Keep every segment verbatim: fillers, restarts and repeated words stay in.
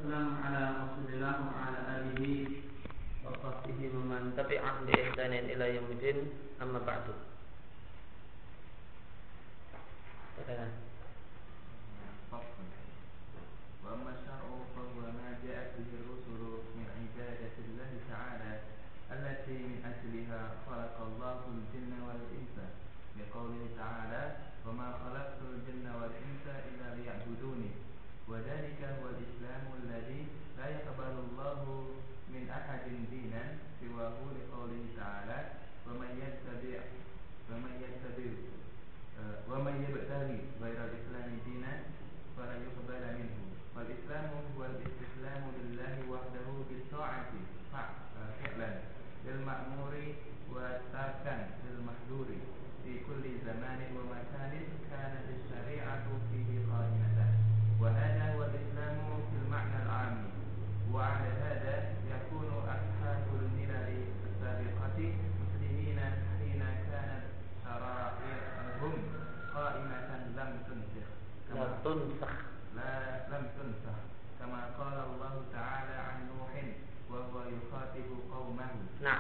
wassalamu ala Rasulillah wa ala alihi wa sahbihi wa man tabi'ahum bi ihsanin ila yaumil amma ba'du. Wa amma syar'u fa huwa ma ja'at bihi ar-rusulu min ibadatillahi ta'ala allati min ajliha khalaqallahu al-jinna wal insa biqawlihi ta'ala wa ma khalaqtul jinna wal insa illa liya'buduni. وذلك هو الإسلام الذي لا يقبل الله من أحد دينا سواه لقوله تعالى ومن يتبع ومن يتبع ومن يبتغي غير الإسلام دينا فلا يقبل منه والإسلام هو الاستسلام لله وحده بالطاعة فعلا للمأمور وتركا للمحظور في كل زمان ومكان كانت الشريعة فيه قائمة. وهذا هو الإسلام في المعنى العام. وعلى هذا يكون أصحاب الملل السابقة مسلمين حين كانت شرائعهم قائمة لم تنسخ لا تنسخ لا لم تنسخ كما قال الله تعالى عن نوح وهو يخاطب قومه. Nah,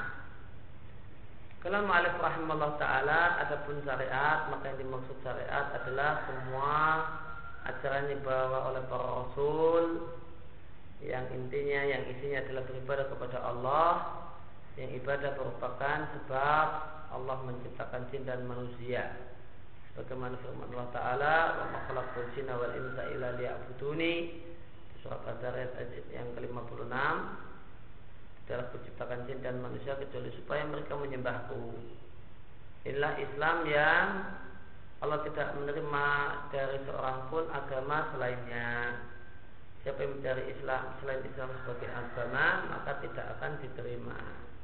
kalau mu'allif rahimahullah ta'ala adapun syariat, maka yang dimaksud syariat adalah semua ajaran yang dibawa oleh para rasul yang intinya, yang isinya adalah beribadah kepada Allah, yang ibadah merupakan sebab Allah menciptakan jin dan manusia sebagaimana firman Allah Ta'ala wa ma khalaqtul jinna wal insa illa liya'buduni, surat Az-Zariyat ayat yang ke lima puluh enam. Adalah menciptakan jin dan manusia kecuali supaya mereka menyembahku. Inilah Islam yang Allah tidak menerima dari seorang pun agama selainnya. Siapa yang mencari Islam selain Islam sebagai agama, maka tidak akan diterima.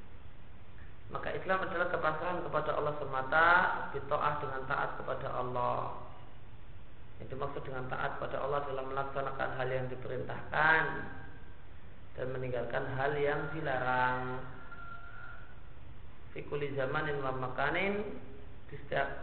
Maka Islam adalah kepasrahan kepada Allah semata, bitaah dengan taat kepada Allah. Yang dimaksud dengan taat kepada Allah adalah melaksanakan hal yang diperintahkan dan meninggalkan hal yang dilarang. Fi kulli zamanin wa makanin, di setiap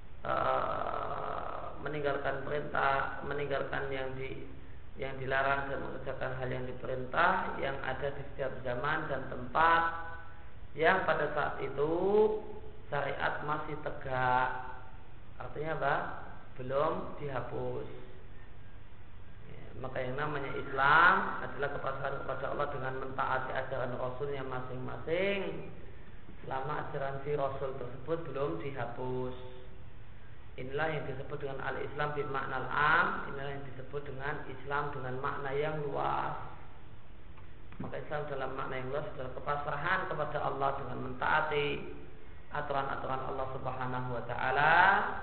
Uh, meninggalkan perintah, meninggalkan yang di yang dilarang dan mengerjakan hal yang diperintah yang ada di setiap zaman dan tempat yang pada saat itu syariat masih tegak. Artinya apa? Belum dihapus. Ya, maka yang namanya Islam adalah kepasrahan kepada Allah dengan mentaati ajaran Rasulnya masing-masing selama ajaran si Rasul tersebut belum dihapus. Inilah yang disebut dengan al-Islam bil makna al-am. Inilah yang disebut dengan Islam dengan makna yang luas. Maka Islam dalam makna yang luas adalah kepasrahan kepada Allah dengan mentaati aturan-aturan Allah Subhanahu wa taala,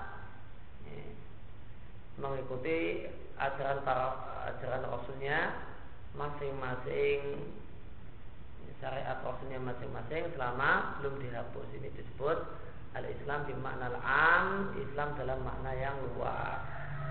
mengikuti ajaran para ajaran Rasulnya masing-masing, syariat Rasulnya masing-masing selama belum dihapus. Ini disebut al-Islam bi makna al-am, Islam dalam makna yang luas.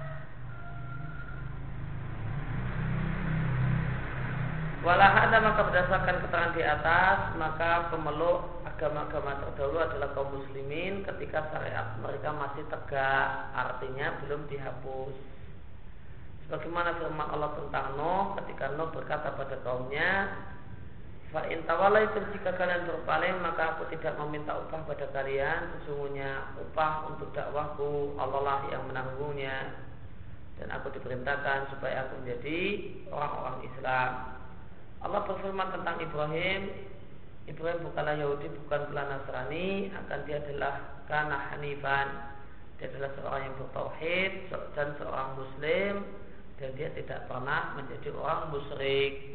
Walahada, maka berdasarkan keterangan di atas, maka pemeluk agama-agama terdahulu adalah kaum muslimin ketika syariat mereka masih tegak, artinya belum dihapus. Sebagaimana firman Allah tentang Nuh ketika Nuh berkata pada kaumnya, fa in tawallaitum, jika kalian berpaling maka aku tidak meminta upah pada kalian, sesungguhnya upah untuk dakwahku Allah lah yang menanggungnya, dan aku diperintahkan supaya aku menjadi orang-orang Islam. Allah berfirman tentang Ibrahim, Ibrahim bukanlah Yahudi, bukan pula Nasrani, akan dia adalah kana hanifan, dia adalah seorang yang bertauhid dan seorang muslim, dan dia tidak pernah menjadi orang musyrik.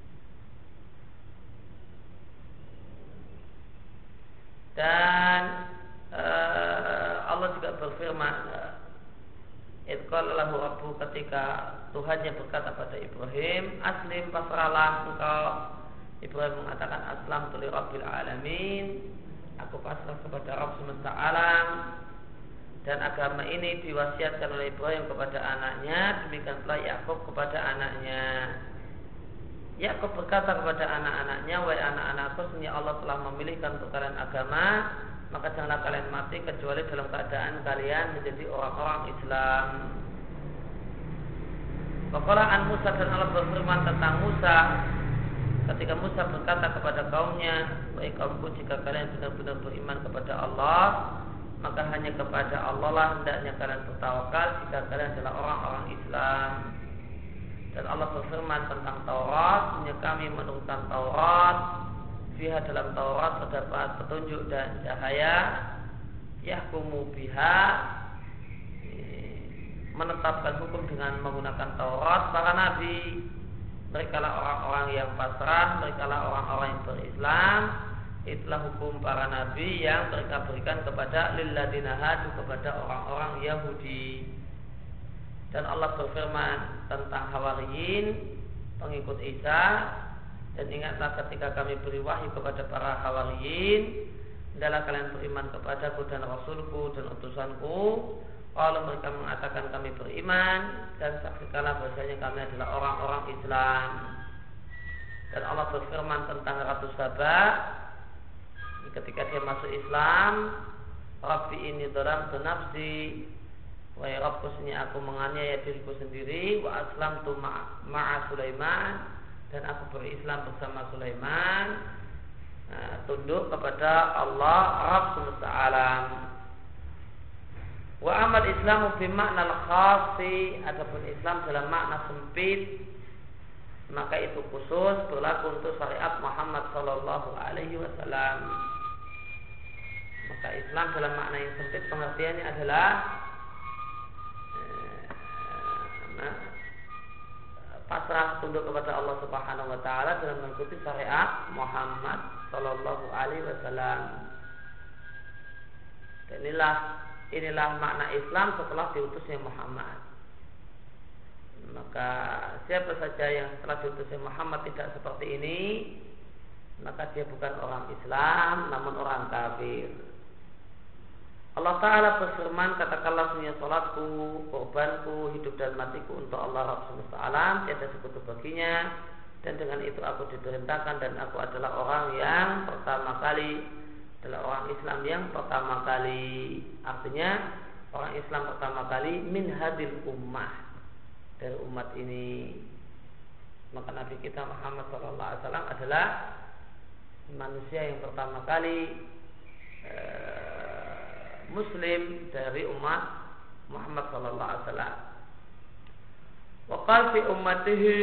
Dan uh, Allah juga berfirman, idh qala lahu rabbuhu, ketika Tuhannya berkata pada Ibrahim, aslim, pasrahlah engkau. Ibrahim mengatakan, aslamtu li rabbil alamin, aku pasrah kepada Rabb semesta alam. Dan agama ini diwasiatkan oleh Ibrahim kepada anaknya, demikian pula Yakub kepada anaknya. Yakub berkata kepada anak-anaknya, wahai anak-anakku, sesungguhnya Allah telah memilihkan untuk kalian agama, maka janganlah kalian mati kecuali dalam keadaan kalian menjadi orang-orang Islam. Faqala an Musa, dan Allah berfirman tentang Musa ketika Musa berkata kepada kaumnya, "Wahai kaumku, jika kalian benar-benar beriman kepada Allah, maka hanya kepada Allah lah hendaknya kalian bertawakal jika kalian adalah orang-orang Islam." Dan Allah berfirman tentang Taurat, "Sesungguhnya kami menurunkan Taurat, fiha dalam Taurat terdapat petunjuk dan cahaya, yahkumu biha, menetapkan hukum dengan menggunakan Taurat para nabi. Mereka lah orang-orang yang pasrah, mereka lah orang-orang yang berislam. Itulah hukum para nabi yang mereka berikan kepada lilladina hadu, kepada orang-orang Yahudi." Dan Allah berfirman tentang Hawariyin, pengikut Isa, "Dan ingatlah ketika kami beri wahyu kepada para Hawariyin, hendaklah kalian beriman kepadaku dan Rasulku dan utusanku." Kalau mereka mengatakan kami beriman, dan saksikanlah bahasanya kami adalah orang-orang Islam. Dan Allah berfirman tentang Ratu Saba ketika dia masuk Islam, "Rabbi ini dhalamtu nafsi, wahai Rabbku, sesungguhnya aku menganiaya diriku sendiri, wa aslamtu ma'a Sulaiman, dan aku berislam bersama Sulaiman." Nah, tunduk kepada Allah Rabb semesta alam. Wa amal Islamu fi makna al-khasi, adapun Islam dalam makna sempit, maka itu khusus berlaku untuk syariat Muhammad sallallahu alaihi wasallam. Maka Islam dalam makna yang sempit pengertiannya adalah eh, nah, pasrah tunduk kepada Allah Subhanahu wa taala dalam mengikuti syariat Muhammad sallallahu alaihi wasallam. Dan inilah inilah makna Islam setelah diutusnya Muhammad. Maka siapa saja yang setelah diutusnya Muhammad tidak seperti ini, maka dia bukan orang Islam, namun orang kafir. Allah Ta'ala berfirman, "Katakanlah sesungguhnya salatku, korbanku, hidup dan matiku untuk Allah Rabb semesta alam, tiada sekutu baginya, dan dengan itu aku diperintahkan, dan aku adalah orang yang pertama kali, adalah orang Islam yang pertama kali." Artinya orang Islam pertama kali min hadil ummah, dari umat ini. Maka Nabi kita Muhammad sallallahu alaihi wasallam adalah manusia yang pertama kali eh, Muslim dari umat Muhammad sallallahu alaihi wasallam. Wa qala fi ummatihi,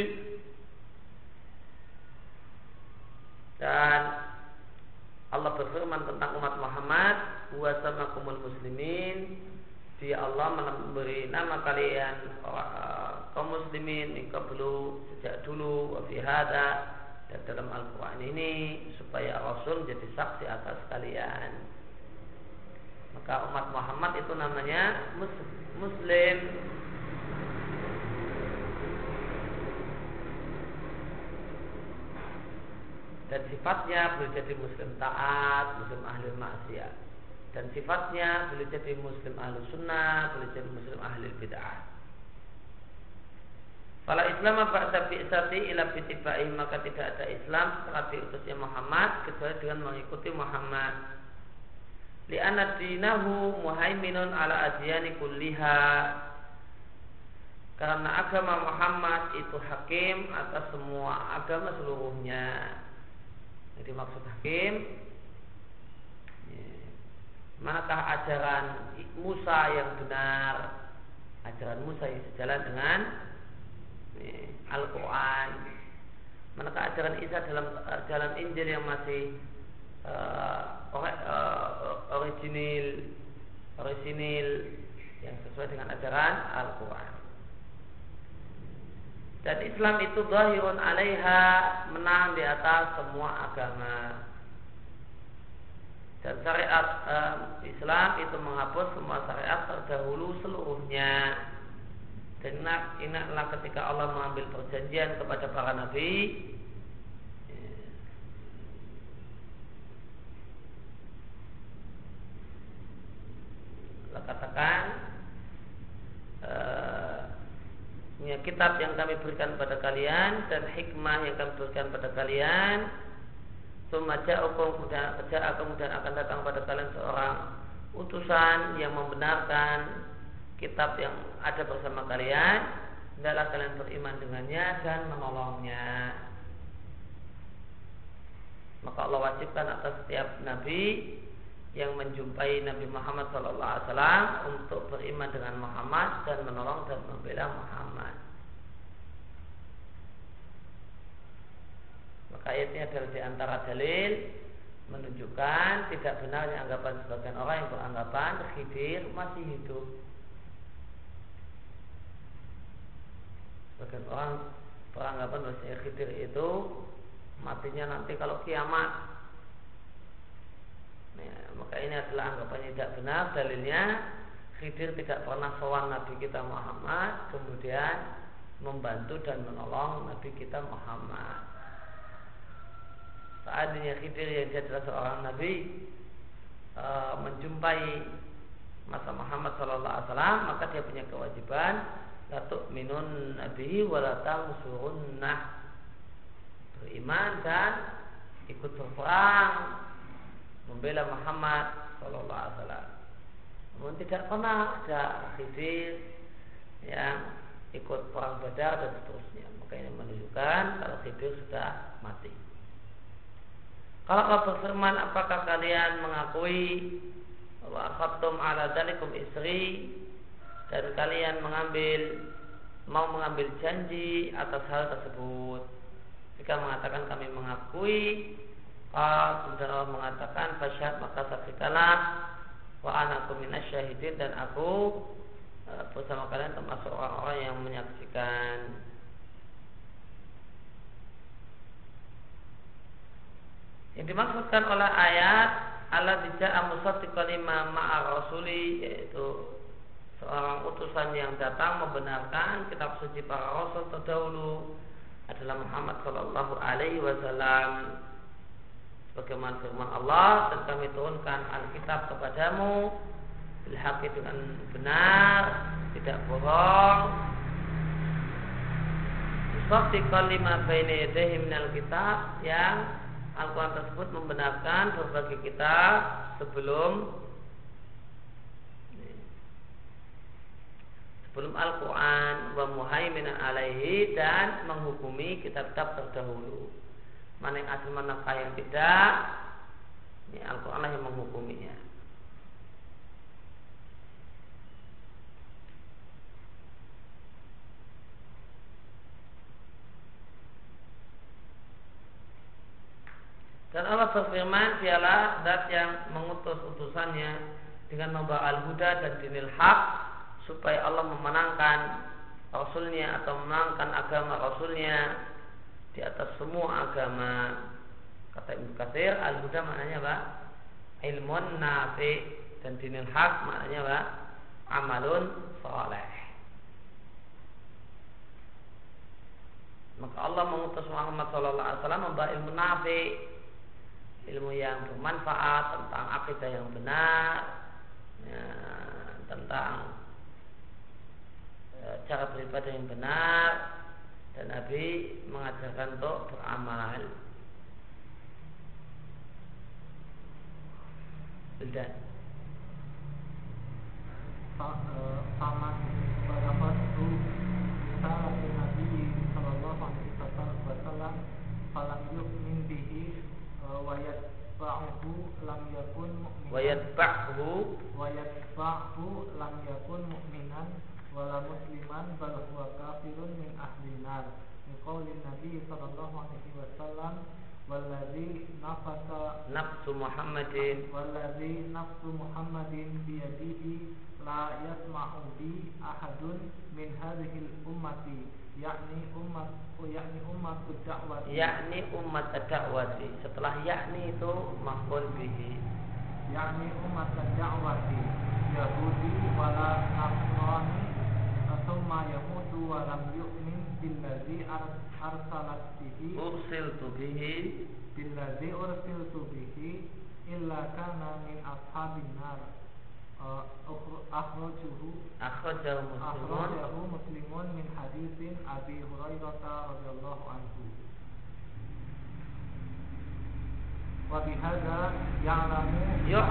dan Allah berfirman tentang umat Muhammad, "Wa samakumul muslimin", dia Allah memberi nama kalian uh, kaum muslimin min qablu, sejak dulu, wa fi hada, dan dalam Al-Qur'an ini, supaya Rasul menjadi saksi atas kalian. Maka umat Muhammad itu namanya Muslim. Dan sifatnya boleh jadi Muslim taat, Muslim ahli maksiat. Dan sifatnya boleh jadi Muslim ahli sunnah, boleh jadi Muslim ahli bid'ah. Fala Islam ba'da bi'sati ila bitibai, maka tidak ada Islam setelah diutusnya Muhammad kecuali dengan mengikuti Muhammad. Li'anna dinahu muhaiminun ala adyani kulliha, karena agama Muhammad itu hakim atas semua agama seluruhnya. Jadi maksud hakim, manakah ajaran Musa yang benar, ajaran Musa yang sejalan dengan Al-Quran, manakah ajaran Isa dalam jalan Injil yang masih uh, uh, original, original yang sesuai dengan ajaran Al-Quran. Dan Islam itu zahirun alaiha, menang di atas semua agama. Dan syariat um, Islam itu menghapus semua syariat terdahulu seluruhnya. Dan ingatlah ketika Allah mengambil perjanjian kepada para nabi, Allah katakan, uh, ya, kitab yang kami berikan pada kalian dan hikmah yang kami berikan pada kalian, sumaja'ukum, kemudian kemudian akan datang pada kalian seorang utusan yang membenarkan kitab yang ada bersama kalian, hendaklah kalian beriman dengannya dan menolongnya. Maka Allah wajibkan atas setiap nabi yang menjumpai Nabi Muhammad shallallahu alaihi wasallam untuk beriman dengan Muhammad dan menolong dan membela Muhammad. Maka ayat ini adalah di antara dalil menunjukkan tidak benarnya anggapan sebagian orang yang beranggapan Khidir masih hidup. Sebagian orang beranggapan bahwa Khidir itu matinya nanti kalau kiamat. Ya, maka ini adalah anggapan yang tidak benar. Dalilnya Khidir tidak pernah sowan Nabi kita Muhammad kemudian membantu dan menolong Nabi kita Muhammad. Seandainya Khidir yang dia adalah seorang Nabi e, menjumpai masa Muhammad Sallallahu Alaihi Wasallam, maka dia punya kewajiban la tu'minun nabihi wa la tansurunnah, beriman dan ikut berperang membela Muhammad Sallallahu Alaihi Wasallam. Namun tidak pernah ada Khidir yang ikut perang Badar dan seterusnya. Maka ini menunjukkan kalau Khidir sudah mati. Kalau Allah berfirman, apakah kalian mengakui wa akhadtum ala dzalikum isri, dan kalian mengambil mau mengambil janji atas hal tersebut? Jika mengatakan kami mengakui, kemudian Allah mengatakan fasyhad, maka saksikanlah, wa ana minasyahidin, dan aku bersama kalian termasuk orang-orang yang menyaksikan. Yang dimaksudkan oleh ayat alladzi ja'a musaddiqan lima ma'a rasuli, yaitu seorang utusan yang datang membenarkan kitab suci para rasul terdahulu adalah Muhammad sallallahu alaihi wasallam. Sebagaimana firman Allah, dan kami turunkan Alkitab kepadamu bil haqqi, dengan benar, tidak bohong. Musaddiqan lima baina yadayhi minal kitab, yang Al-Quran tersebut membenarkan berbagai kitab sebelum sebelum Al-Quran, wa muhaiminan alaihi, dan menghukumi kitab-kitab terdahulu. Mana yang asli, manakah yang tidak, ini Al-Quran lah yang menghukuminya. Dan Allah berfirman, dialah zat yang mengutus utusannya dengan membawa al-huda dan dinil haq, supaya Allah memenangkan Rasulnya atau memenangkan agama Rasulnya di atas semua agama. Kata Ibnu Katsir, al-huda maknanya apa? Ilmun nafi, dan dinil haq maknanya apa? Amalun saleh. Maka Allah mengutus Muhammad sallallahu alaihi wasallam membawa ilmu nafi, ilmu yang bermanfaat tentang akidah yang benar, ya, tentang e, cara beribadah yang benar, dan Nabi mengajarkan untuk beramal. Dan paman berapa itu salah Nabi sallallahu alaihi wasallam falam yu'min bihi wa yatba'uhu lam yakun mu'minan wa yatba'uhu wa yatba'uhu lam yakun mu'minan wala musliman bal huwa kafirun min ahli nar. Qaulin Nabi sallallahu alaihi wasallam, walladzi nafasa nafsu Muhammadin walladzi nafsu Muhammadin biyadihi la yasma'u bi ahadun min hadhil ummati, yakni umat yakni umat dakwati yakni umat dakwati. Setelah yakni itu maf'ul bihi, yakni umat dakwati Yahudi wala Nasrani thumma yamutu wa lam yu'min billadzi arsalat bihi ursiltu bihi billadzi ursiltu bihi illa kana min ashabin nar. akhrajahu akhrajahu muslimun akhrajahu muslimun min haditsin Abi Hurairah radhiyallahu anhu. Wa bihadza ya'lamu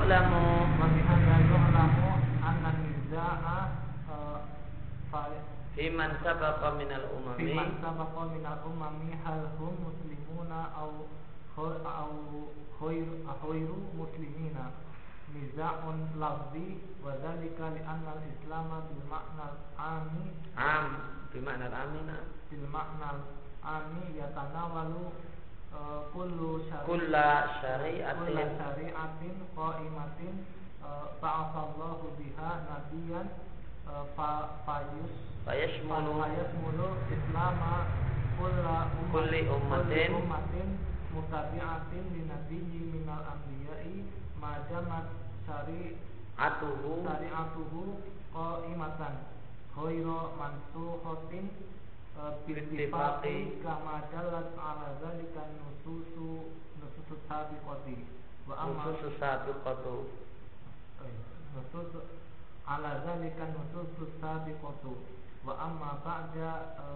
yu'lamu wa bihadza yu'lamu anna nizaa'a Fiman sabaqa minal umami Fiman sabaqa minal umami hal hum muslimuna au au khairu khairu muslimina niza'un lafzi wa dzalika li anna al-islam bil ma'na al-ami am bi ma'na al-amina bil ma'na al-ami yatanawalu uh, kullu kulla syari'atin kulla syari'atin qa'imatin uh, ba'athallahu biha nabiyan uh, fa fayus fayashmulu fayashmulu islama kulla kulli ummatin ummatin mutabi'atin li nabiyyi minal anbiya'i majamat syari'atuhu syari'atuhu qa'imatan ghairu mansukhatin bittifaqi kama dallat ala zalika nususu nususu sabiqati wa amma nususu sabiqatu nususu ala zalika nususu sabiqatu wa amma ba'da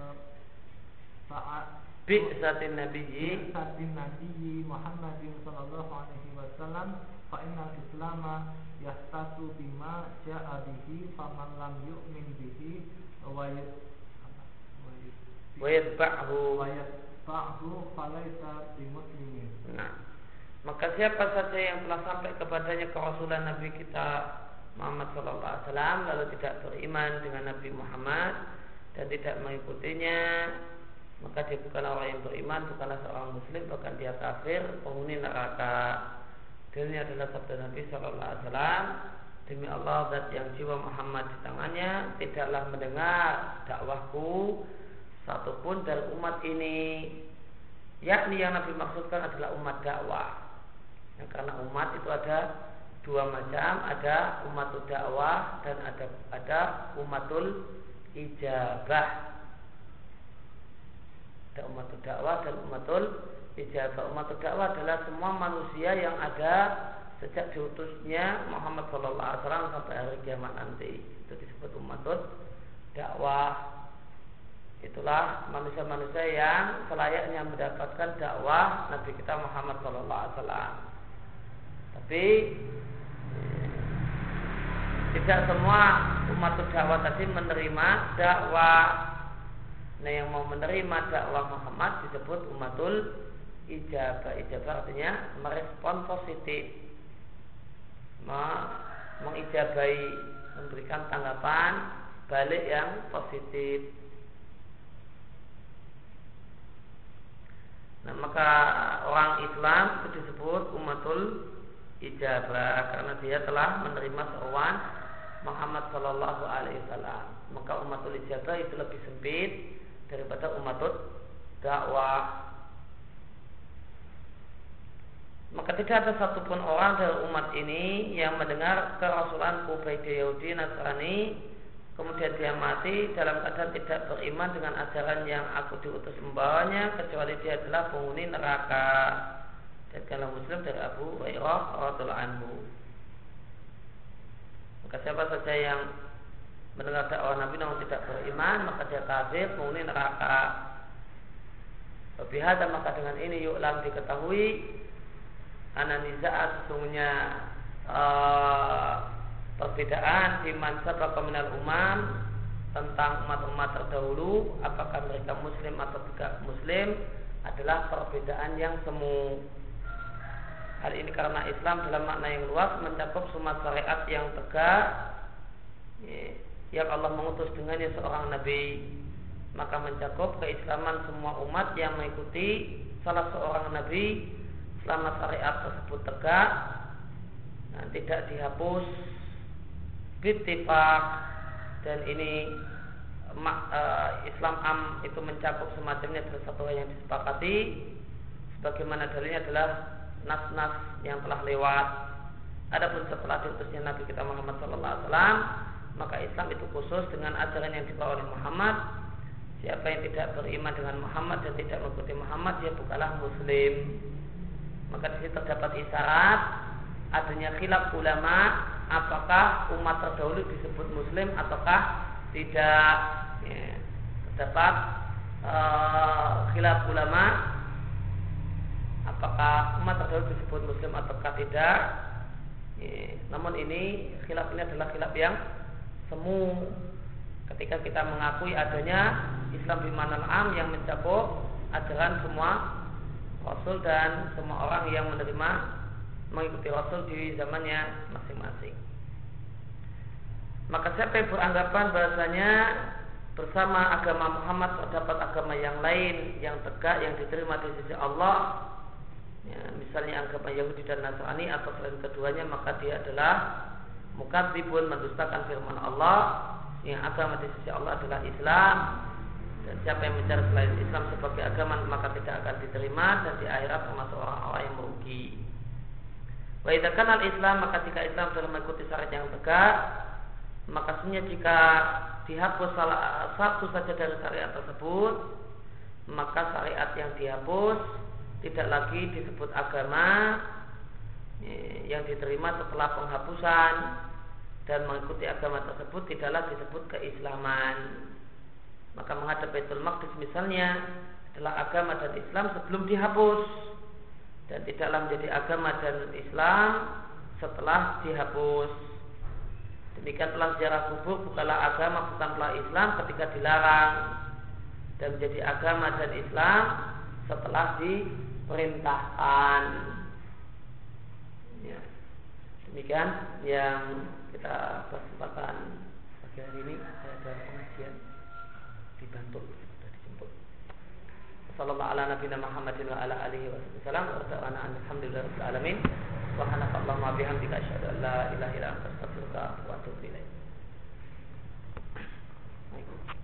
saat bi'satin nabiyyi bi'satin nabiyyi Muhammadin sallallahu alaihi wasallam fa innal islama yahtatu bima ja'a bihi faman lam yu'min bihi wa wa yatba'hu wa yatba'hu falaysa bimuslimin. Nah, maka siapa saja yang telah sampai kepadanya kerasulan Nabi kita Muhammad sallallahu alaihi wasallam lalu tidak beriman dengan Nabi Muhammad dan tidak mengikutinya, maka dia bukan orang yang beriman, bukanlah seorang muslim, bahkan dia kafir, penghuni neraka. Dan ini adalah sabda Nabi sallallahu alaihi wasallam, demi Allah zat yang jiwa Muhammad di tangannya, tidaklah mendengar dakwahku satupun dari umat ini. Yakni yang Nabi maksudkan adalah umat dakwah. Nah, karena umat itu ada dua macam, ada umatul dakwah dan ada ada umatul ijabah. Ada umatul dakwah dan umatul ijabah. Umatul dakwah adalah semua manusia yang ada sejak diutusnya Muhammad sallallahu alaihi wasallam sampai hari kiamat nanti. Itu disebut umatul dakwah. Itulah manusia-manusia yang selayaknya mendapatkan dakwah Nabi kita Muhammad sallallahu alaihi wasallam. Tapi tidak semua umatul dakwah tadi menerima dakwah. Nah, yang mau menerima dakwah Muhammad disebut umatul ijabah. Ijabah artinya merespon positif, mengijabahi, memberikan tanggapan balik yang positif. Nah, maka orang Islam itu disebut umatul ijabah karena dia telah menerima seruan Muhammad sallallahu alaihi wasallam. Maka umatul ijabah itu lebih sempit daripada umatul dakwah. Maka tidak ada satupun orang dari umat ini yang mendengar kerasulanku baik dia Yahudi Nasrani kemudian dia mati dalam keadaan tidak beriman dengan ajaran yang aku diutus membawanya, kecuali dia adalah penghuni neraka. Dan kalau Muslim dari Abu Hurairah radhiyallahu anhu. Maka siapa saja yang mendengar dakwah Nabi namun tidak beriman, maka dia kafir, penghuni neraka. Bihada, maka dengan ini yuklam diketahui ananizaat sesungguhnya uh, perbedaan di mansab minal umam tentang umat-umat terdahulu, apakah mereka muslim atau tidak muslim, adalah perbedaan yang semu. Hal ini karena Islam dalam makna yang luas mencakup semua syariat yang tegak yang Allah mengutus dengannya seorang nabi, maka mencakup keislaman semua umat yang mengikuti salah seorang nabi selama syariat tersebut tegak, nah, tidak dihapus bittifaq. Dan ini Islam am itu mencakup semacamnya adalah satu hal yang disepakati, sebagaimana dalilnya adalah nas-nas yang telah lewat. Adapun setelah diutusnya Nabi kita Muhammad sallallahu alaihi wasallam, maka Islam itu khusus dengan ajaran yang dibawa oleh Muhammad. Siapa yang tidak beriman dengan Muhammad dan tidak mengikuti Muhammad, dia bukanlah muslim. Maka di situ terdapat isyarat adanya khilaf ulama, apakah umat terdahulu disebut muslim ataukah tidak. Ya, terdapat uh, khilaf ulama apakah umat terdahulu disebut muslim ataukah tidak. Ya, namun ini khilaf ini adalah khilaf yang semu. Ketika kita mengakui adanya Islam bimanal am yang mencakup ajaran semua Rasul dan semua orang yang menerima mengikuti Rasul di zamannya masing-masing. Maka siapa yang beranggapan bahasanya bersama agama Muhammad terdapat agama yang lain yang tegak yang diterima di sisi Allah, ya, misalnya agama Yahudi dan Nasrani atau selain keduanya, maka dia adalah mukadzibun, mendustakan firman Allah. Yang agama di sisi Allah adalah Islam, dan siapa yang mencari selain Islam sebagai agama maka tidak akan diterima, dan di akhirat termasuk orang-orang yang merugi. Wa idza kana al-Islam, maka jika Islam dalam mengikuti syariat yang tegak, maka sebenarnya jika dihapus salah satu saja dari syariat tersebut, maka syariat yang dihapus tidak lagi disebut agama yang diterima setelah penghapusan, dan mengikuti agama tersebut tidaklah disebut keislaman. Maka menghadap Baitul Maqdis misalnya adalah agama dan Islam sebelum dihapus, dan tidaklah menjadi agama dan Islam setelah dihapus. Demikian telah ziarah kubur bukanlah agama, bukanlah Islam ketika dilarang, dan menjadi agama dan Islam setelah diperintahkan. Ya. Demikian yang kita kesempatan pagi hari ini. Saya ada pengajian di Bantul, sudah dijemput. Sallallahu ala nabiyina Muhammadin wa ala alihi wasallam. Wa ta'ala alhamdulillahirabbil alamin. Subhanakallahumma bihamdika asyhadu an la ilaha illa anta astaghfiruka wa atubu ilaik.